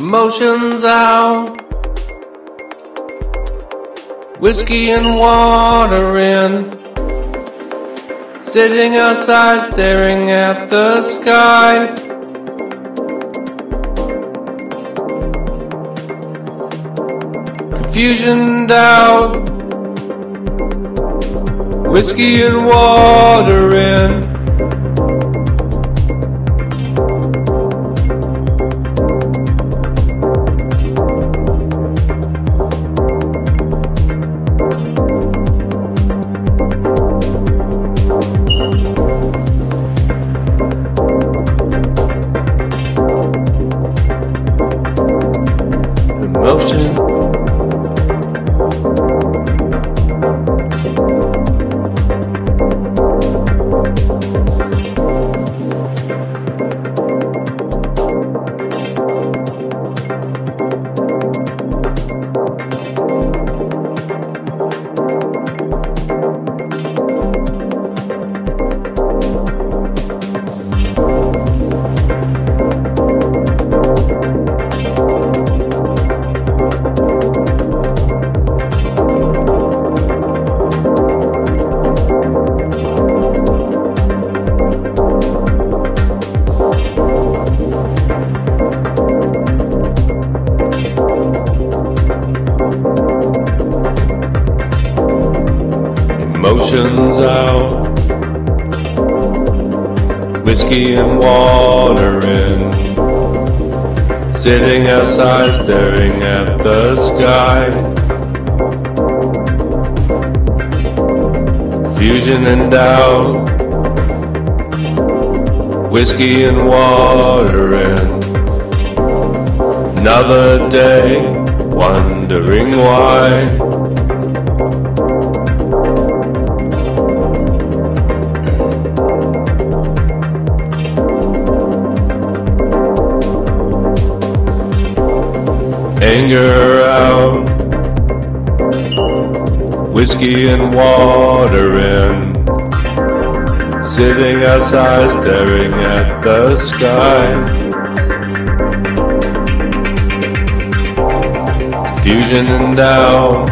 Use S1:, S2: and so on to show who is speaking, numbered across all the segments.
S1: Emotions out, whiskey and water in, sitting outside staring at the sky. Confusion, doubt, whiskey and water in. Emotion. Emotions out, whiskey and water in, sitting outside staring at the sky. Confusion and doubt, whiskey and water in. Another day, wondering why. Anger out, whiskey and water in, sitting outside staring at the sky. Confusion and doubt,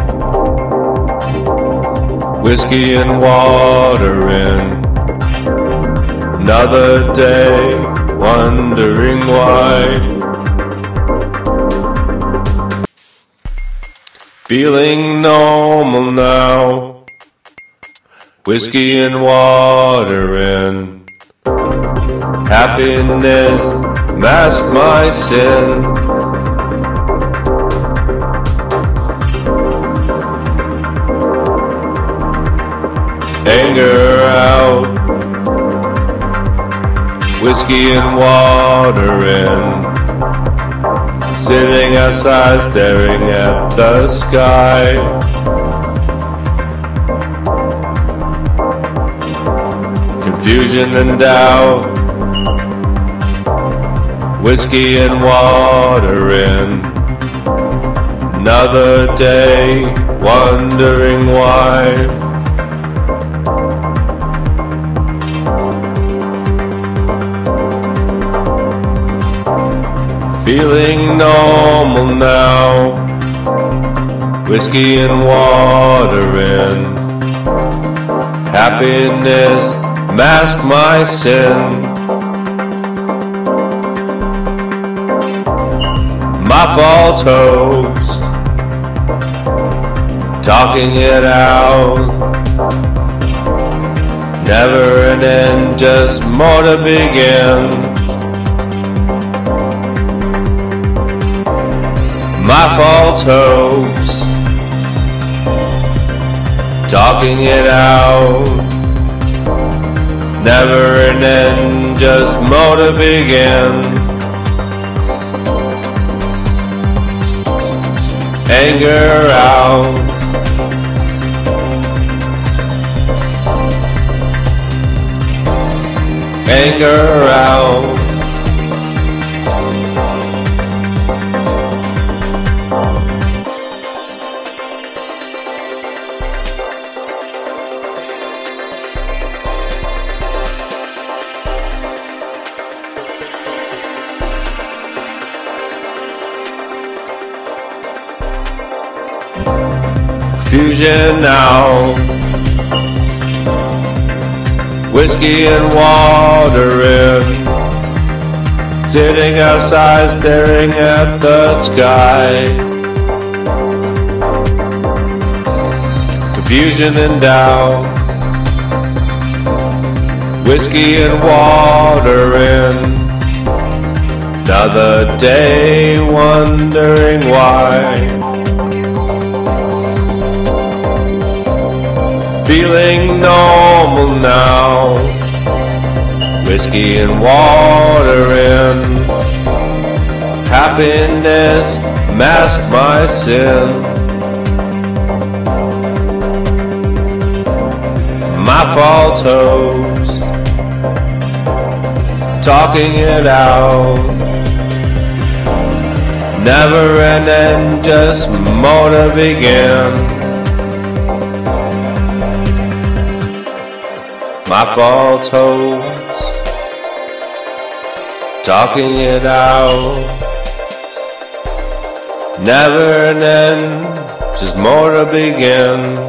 S1: whiskey and water in. Another day, wondering why. Feeling normal now, whiskey and water in. Happiness mask my sin. Anger out, whiskey and water in, sitting outside staring at the sky. Confusion and doubt, whiskey and water in. Another day, wondering why. Feeling normal now, whiskey and water in. Happiness mask my sin. My false hopes, talking it out. Never an end, just more to begin. My false hopes, talking it out. Never an end, just more to begin. Anger out, anger out. confusion now. Whiskey and water in, sitting outside staring at the sky. Confusion and doubt. Whiskey and water in, another day wondering why. Feeling normal now. Whiskey and water in, happiness mask my sin. My false hopes, talking it out. Never ending, just more to begin. My false hopes, talking it out. Never ending, just more to begin.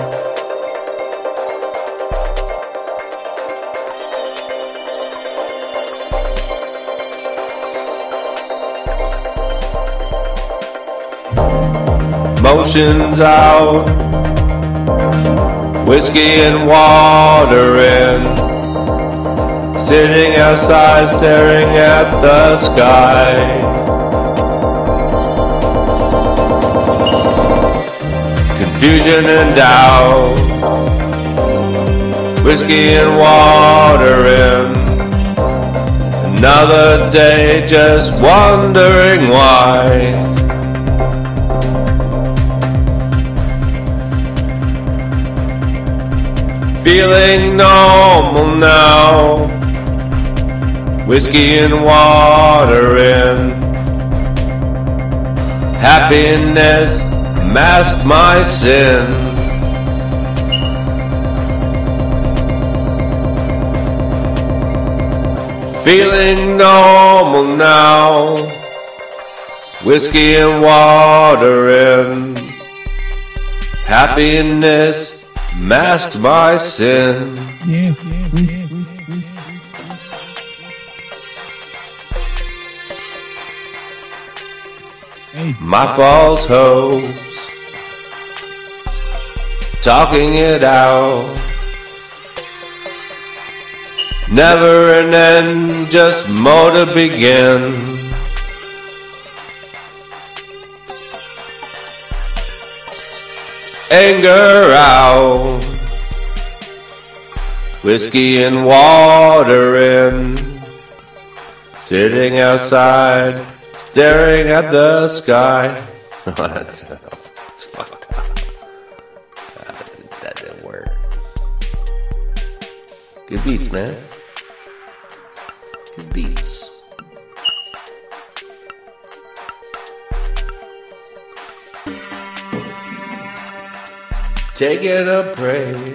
S1: Motions out, whiskey and water in, sitting outside staring at the sky. Confusion and doubt, whiskey and water in, another day just wondering why. Feeling normal now. Whiskey and water in, happiness mask my sin. Feeling normal now. Whiskey and water in, happiness masked my sin.
S2: Yeah.
S1: My false hopes, talking it out. Never an end, just more to begin. Anger out, whiskey and water in, sitting outside staring at the sky. That's fucked up. That didn't work. Good beats, man. Good beats. Taking a break.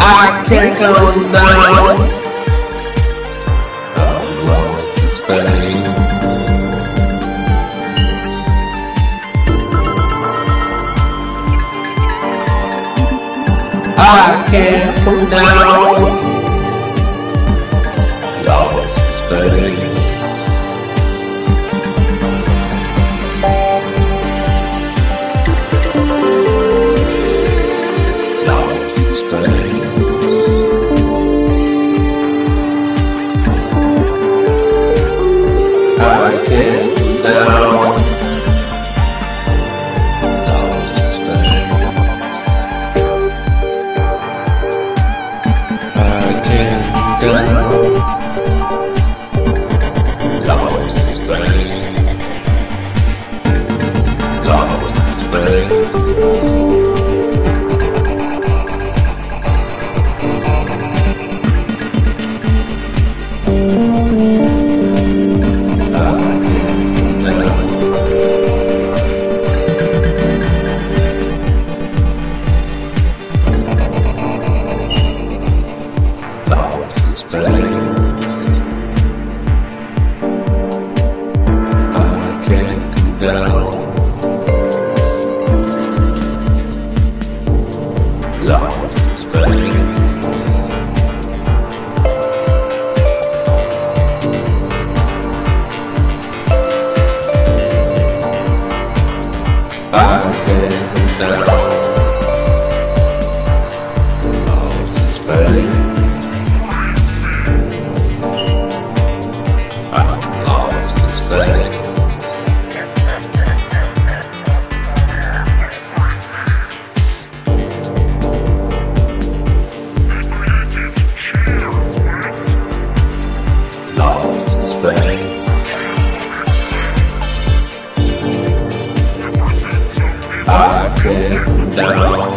S1: I can't come down. I'm lost in Spain. I can't come down. Lost in Spain. Lost in Spain. I can't come down. Lost in Spain. I can't come down. Lost in Spain. Lost in Spain. I can't come down.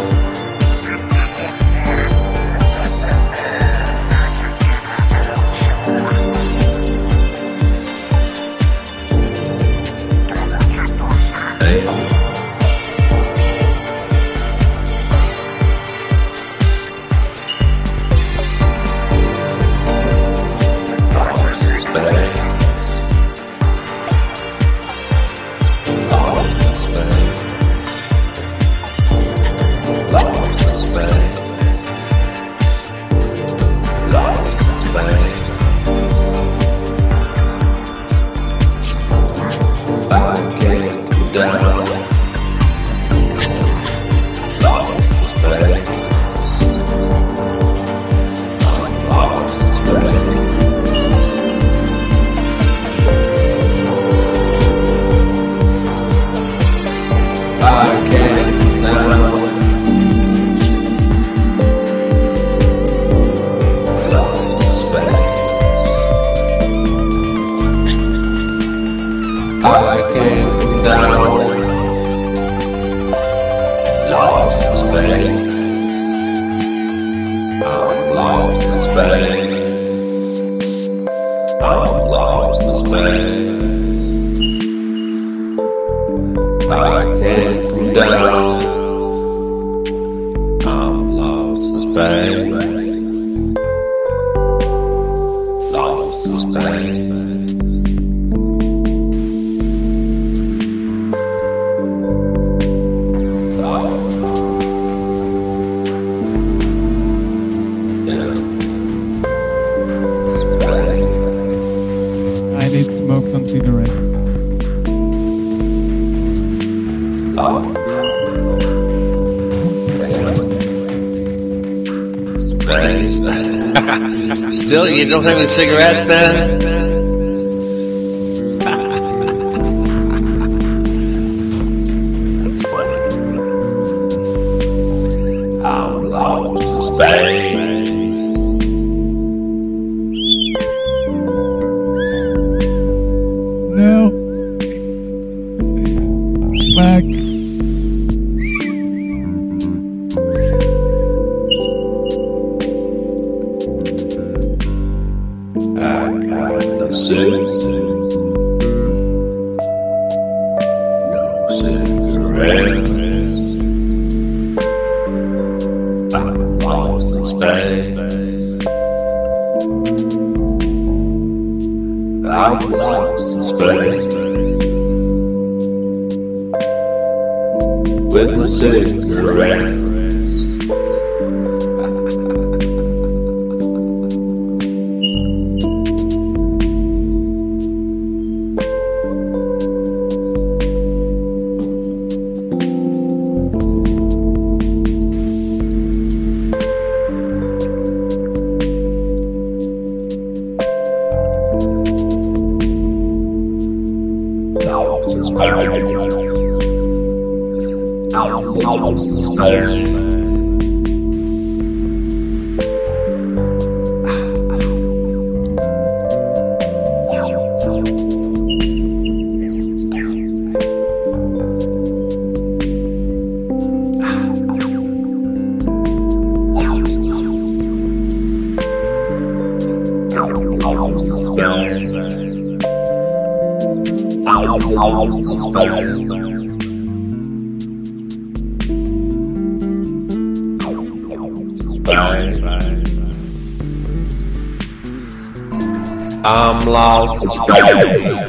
S1: I can't come down. Lost in Spain. I'm lost in Spain. I'm lost in Spain. I can't come down. I'm lost in Spain. Lost in Spain.
S2: Smoke some cigarette.
S1: Oh. Still, you don't have any cigarettes, man? That's funny. I'm lost in Spain.
S2: No. Back.
S1: I got no cigarettes. No cigarettes. I'm lost in space. lost space with the cigarettes. I'm lost in space.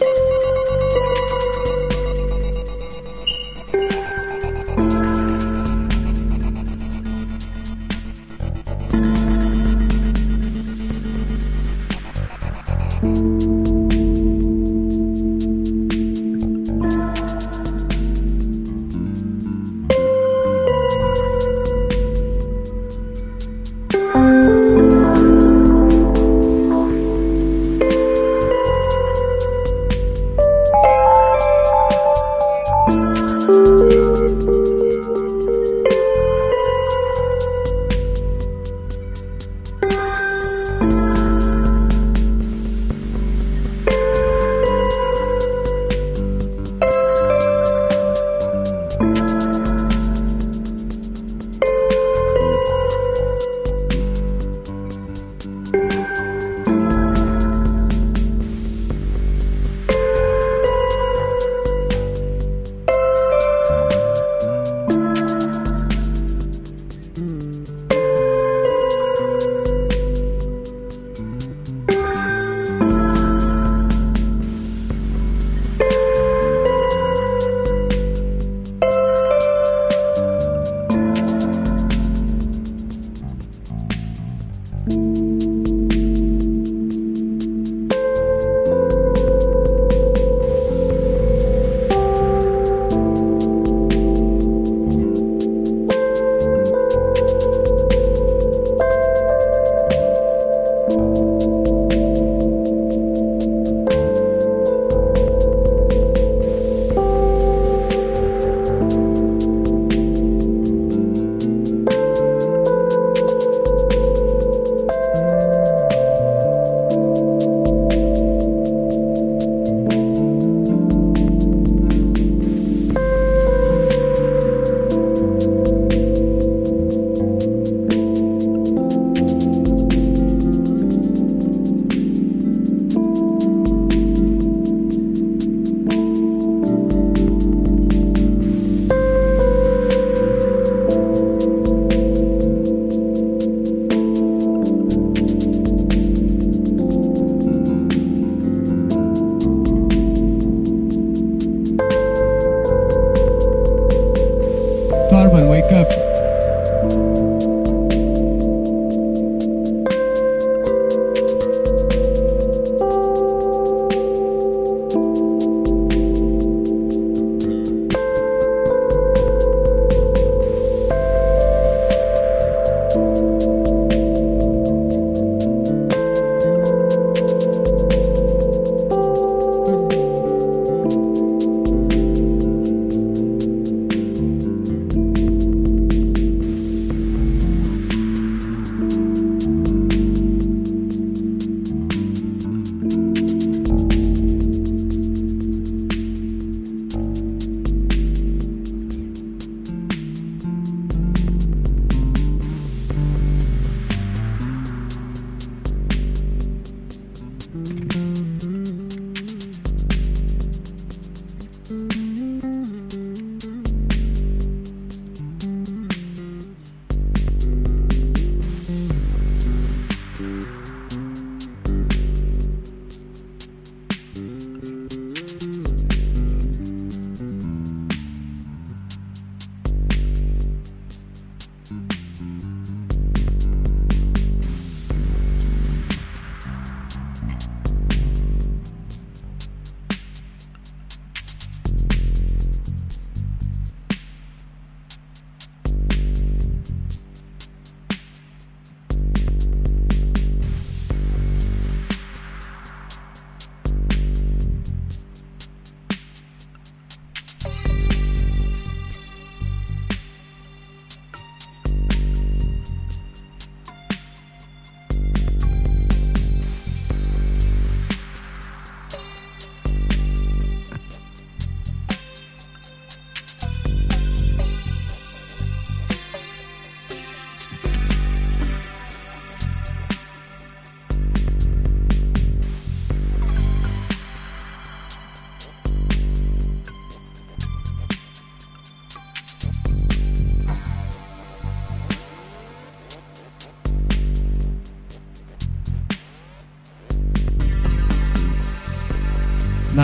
S2: Starman, wake up.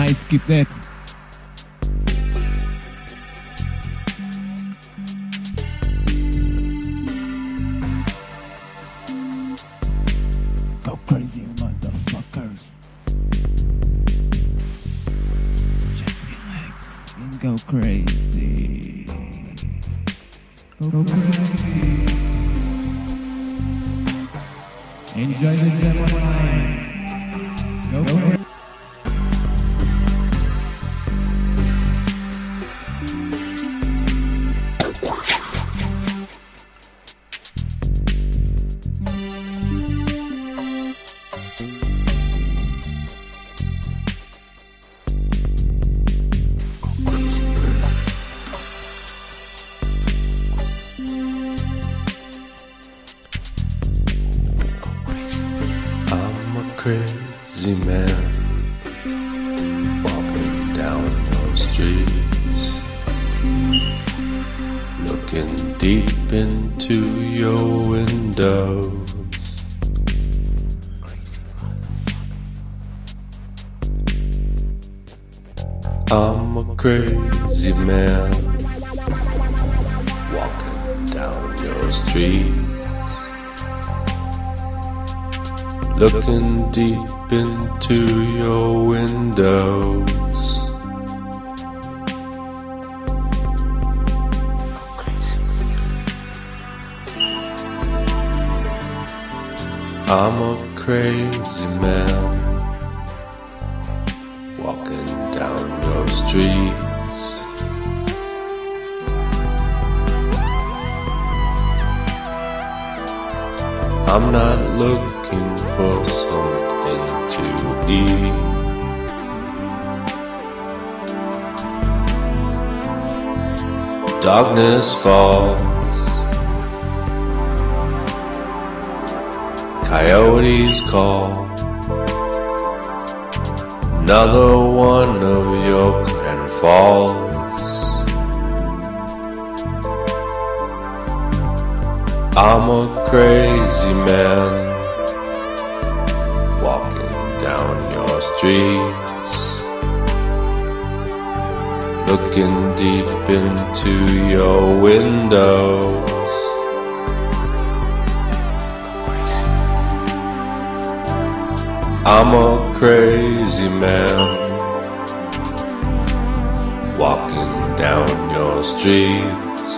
S2: I skipped that. Go crazy, motherfuckers. Just relax and go crazy. Go crazy. Enjoy the Gemini. Go crazy.
S1: Crazy man walking down your streets, looking deep into your windows. I'm a crazy man walking down your street, looking deep into your windows. I'm a crazy man walking down your streets, I'm not looking for something to eat. Darkness falls, coyotes call, another one of your clan falls. I'm a crazy man walking down your streets, looking deep into your windows. I'm a crazy man walking down your streets,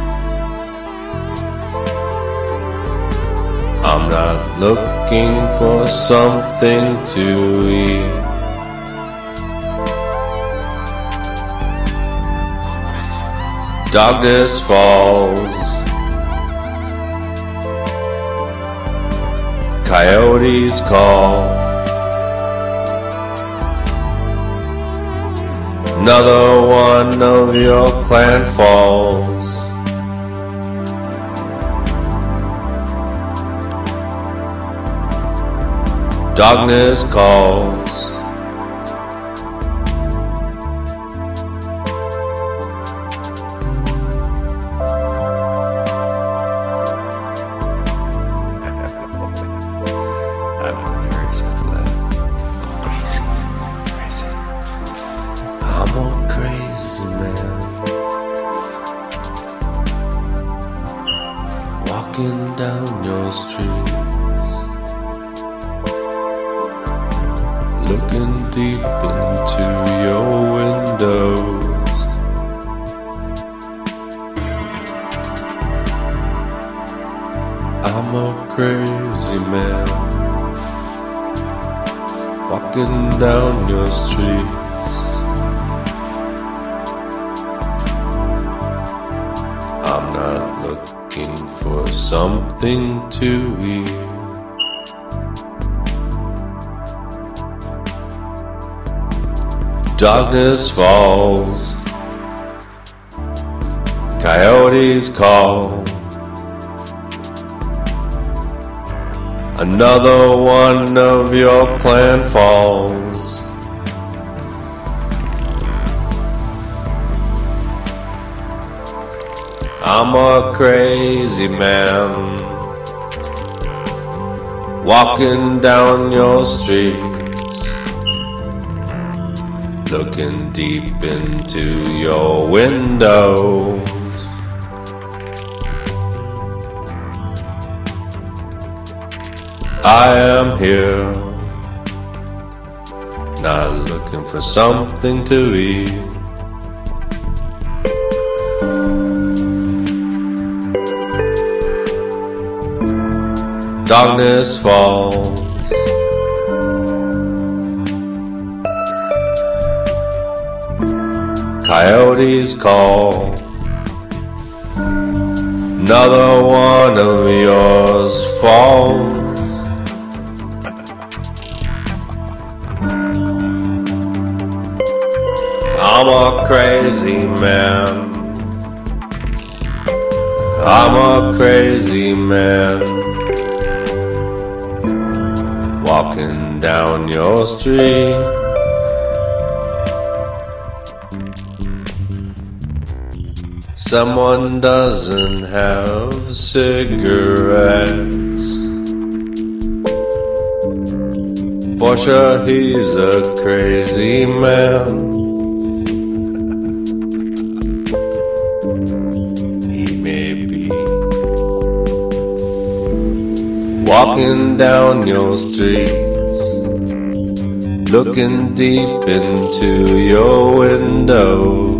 S1: I'm not looking for something to eat. Darkness falls, coyotes call, another one of your clan falls. Darkness calls, I'm a crazy man walking down your streets, looking deep into your windows. I'm a crazy man walking down your streets, I'm not looking for something to eat. Darkness falls, coyotes call, another one of your clan falls. I'm a crazy man walking down your streets, looking deep into your windows. I am here, not looking for something to eat. Darkness falls, coyotes call. Another one of yours falls. I'm a crazy man. I'm a crazy man. Walking down your street. Someone doesn't have cigarettes. For sure he's a crazy man. He may be walking down your streets, looking deep into your window.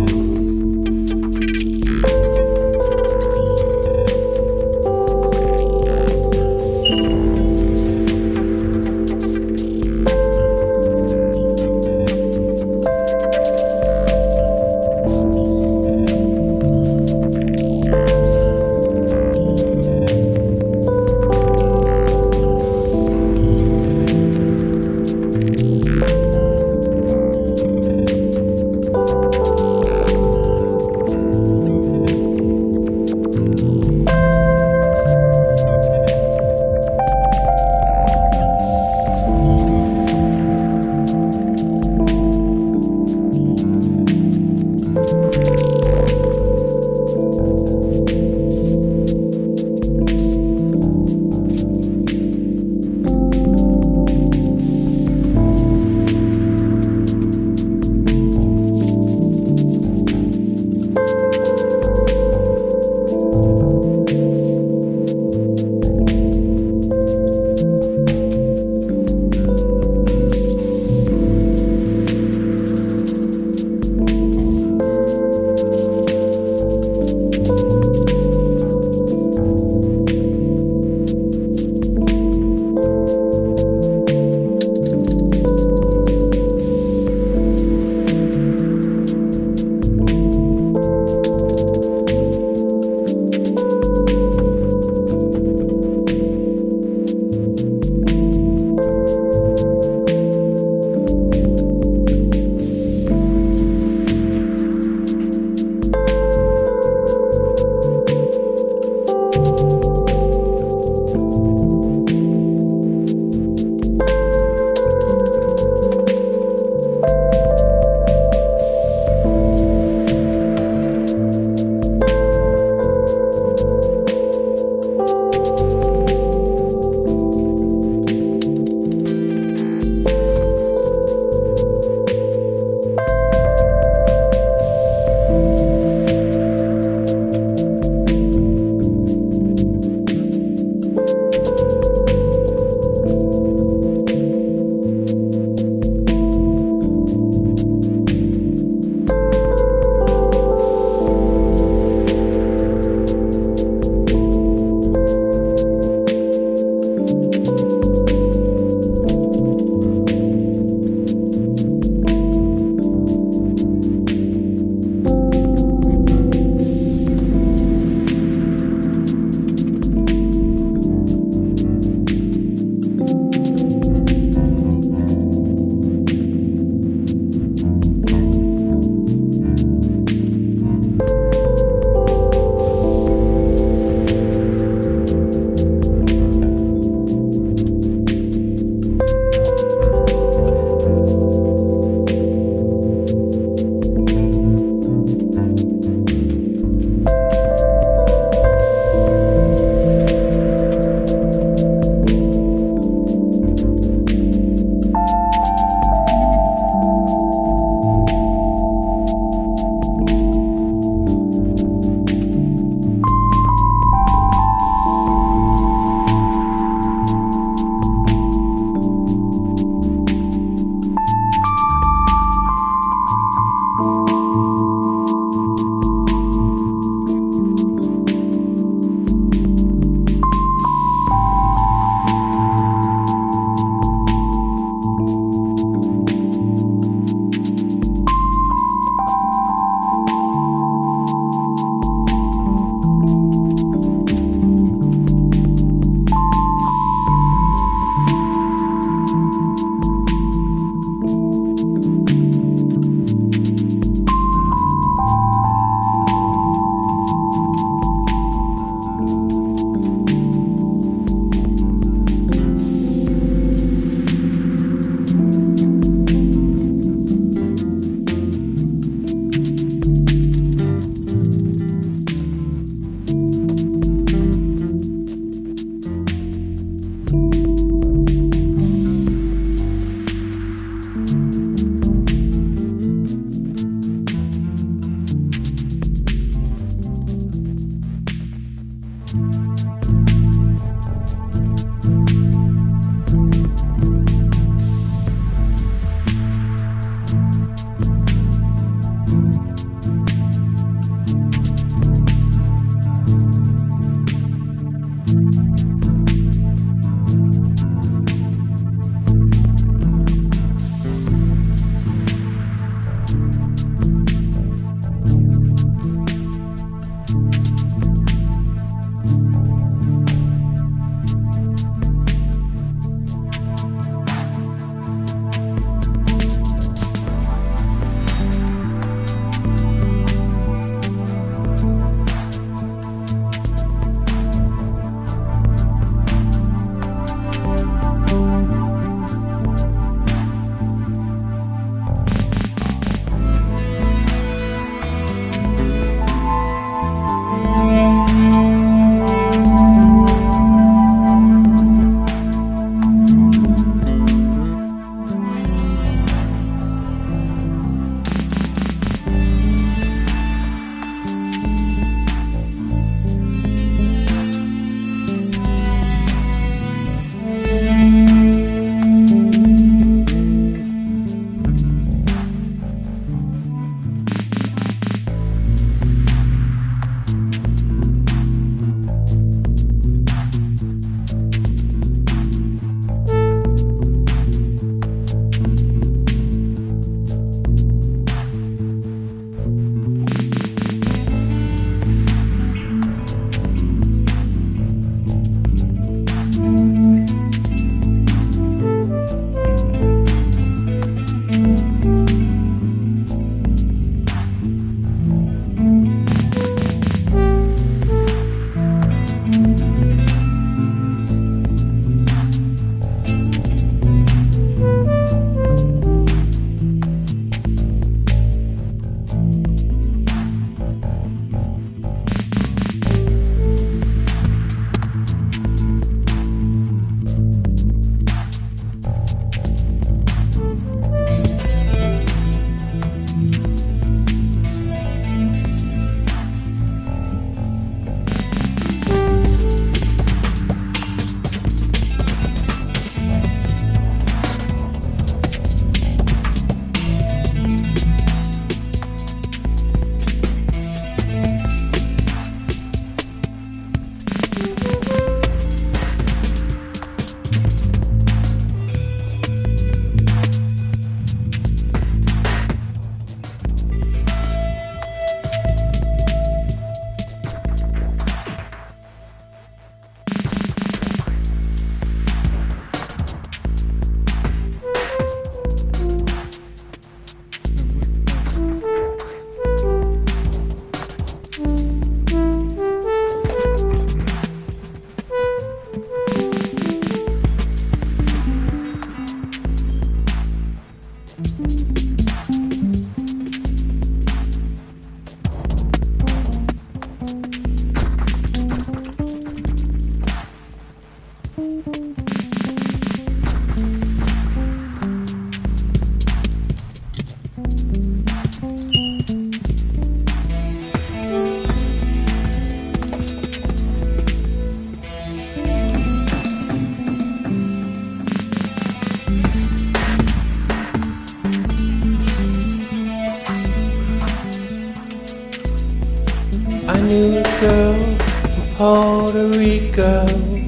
S1: knew a girl in Puerto Rico.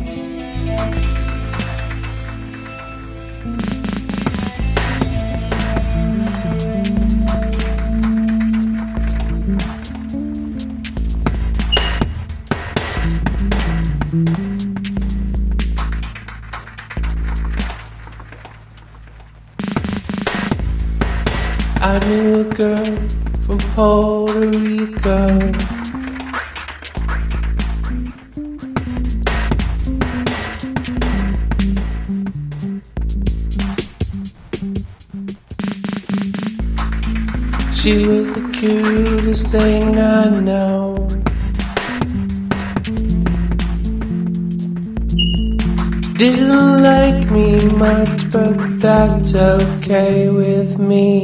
S1: I knew a girl from Puerto Rico. She was the cutest thing I know. Didn't like me much, but that's okay with me.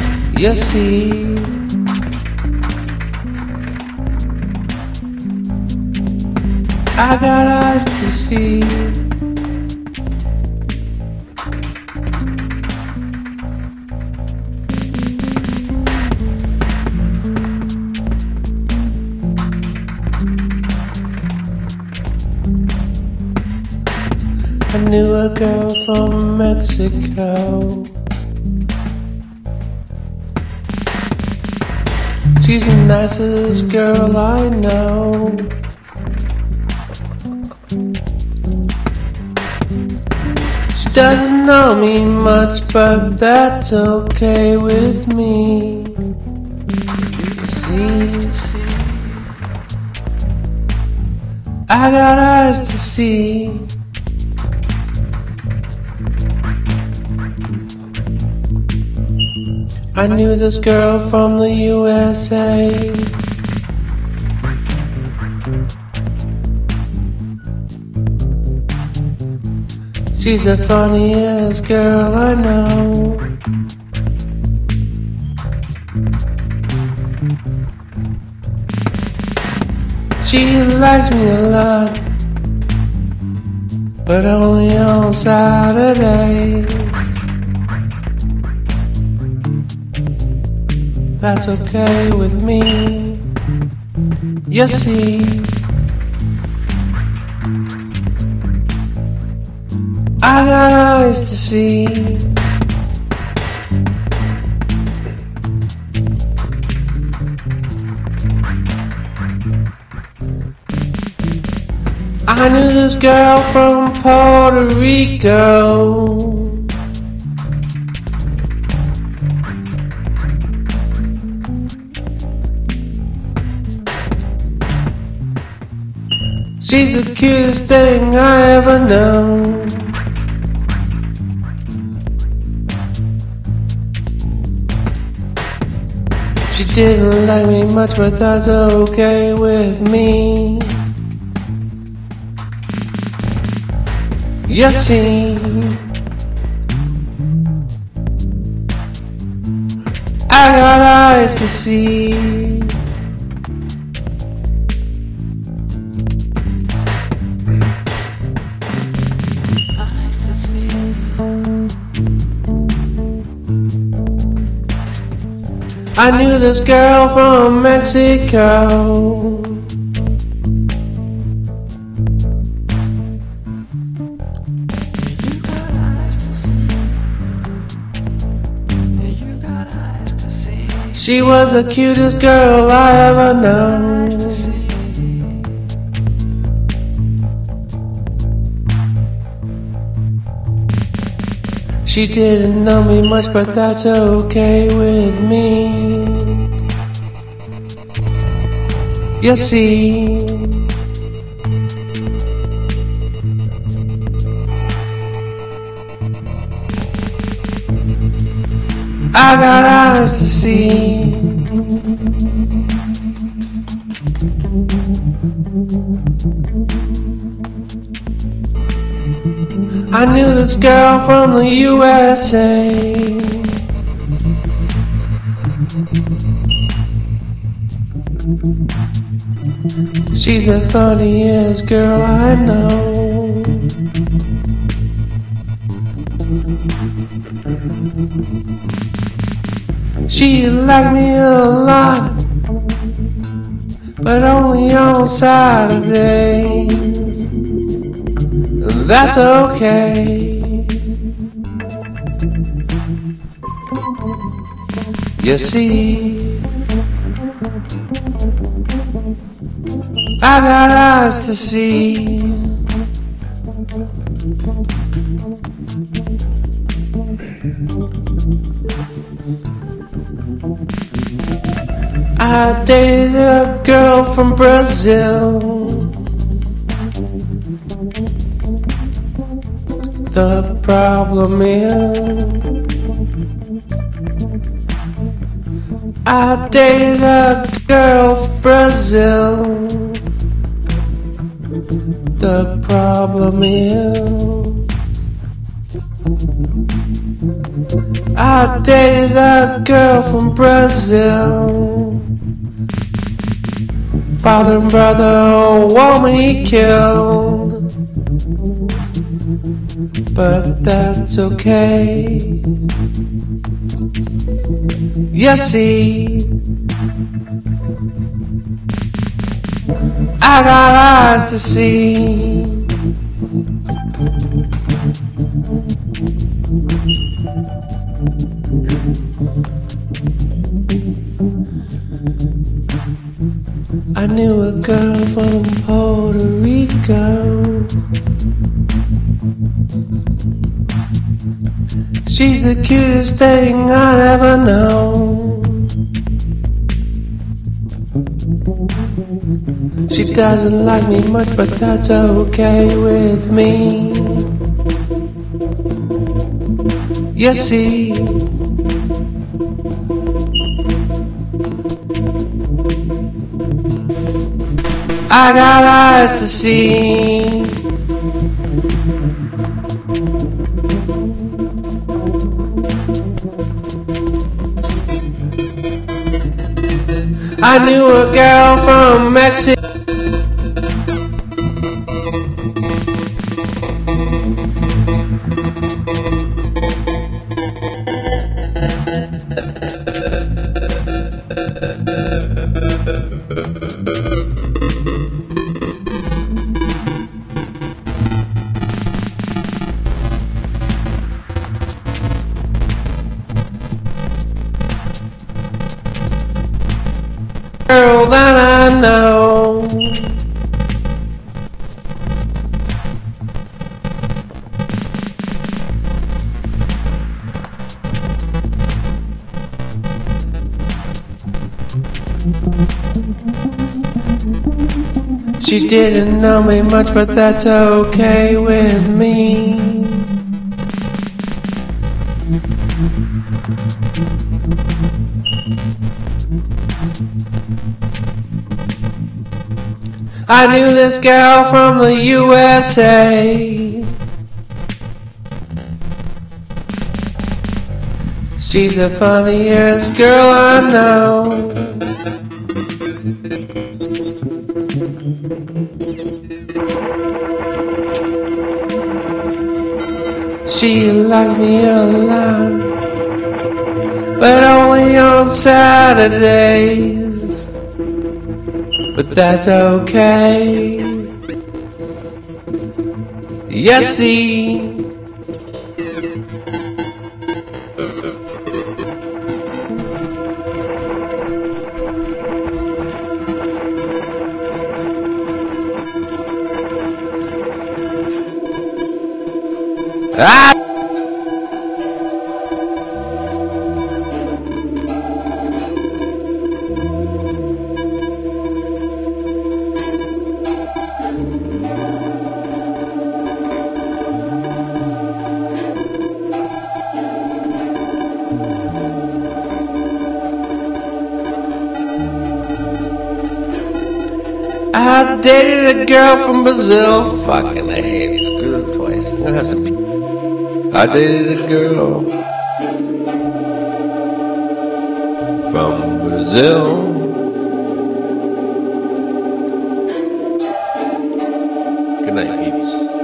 S1: You see, I got eyes to see. I knew a girl from Mexico. She's the nicest girl I know. She doesn't know me much, but that's okay with me. You see, I got eyes to see. I knew this girl from the USA. She's the funniest girl I know. She likes me a lot, but only on Saturdays. That's okay with me. You see, I got eyes to see. I knew this girl from Puerto Rico. She's the cutest thing I ever known. She didn't like me much, but that's okay with me. You see, I got eyes to see. I knew this girl from Mexico. She was the cutest girl I ever known. She didn't know me much, but that's okay with me. You see, I got eyes to see. I knew this girl from the USA. She's the funniest girl I know. She liked me a lot, but only on Saturdays. That's okay. You see, I got eyes to see. I dated a girl from Brazil. The problem is, I dated a girl from Brazil. The problem is, I dated a girl from Brazil. father and brother want me killed, but that's okay. You see, I got eyes to see. I knew a girl from Puerto Rico. She's the cutest thing I'd ever known. She doesn't like me much, but that's okay with me. You see, I got eyes to see. I knew a girl from Mexico. Girl that I know. She didn't know me much, but that's okay with me. I knew this girl from the USA. She's the funniest girl I know. She liked me a lot, but only on Saturdays. But that's okay. You see, I dated a girl from Brazil. Fucking I hate it. Screw the place. I'm gonna have some. I dated a girl from Brazil. Good night, peeps.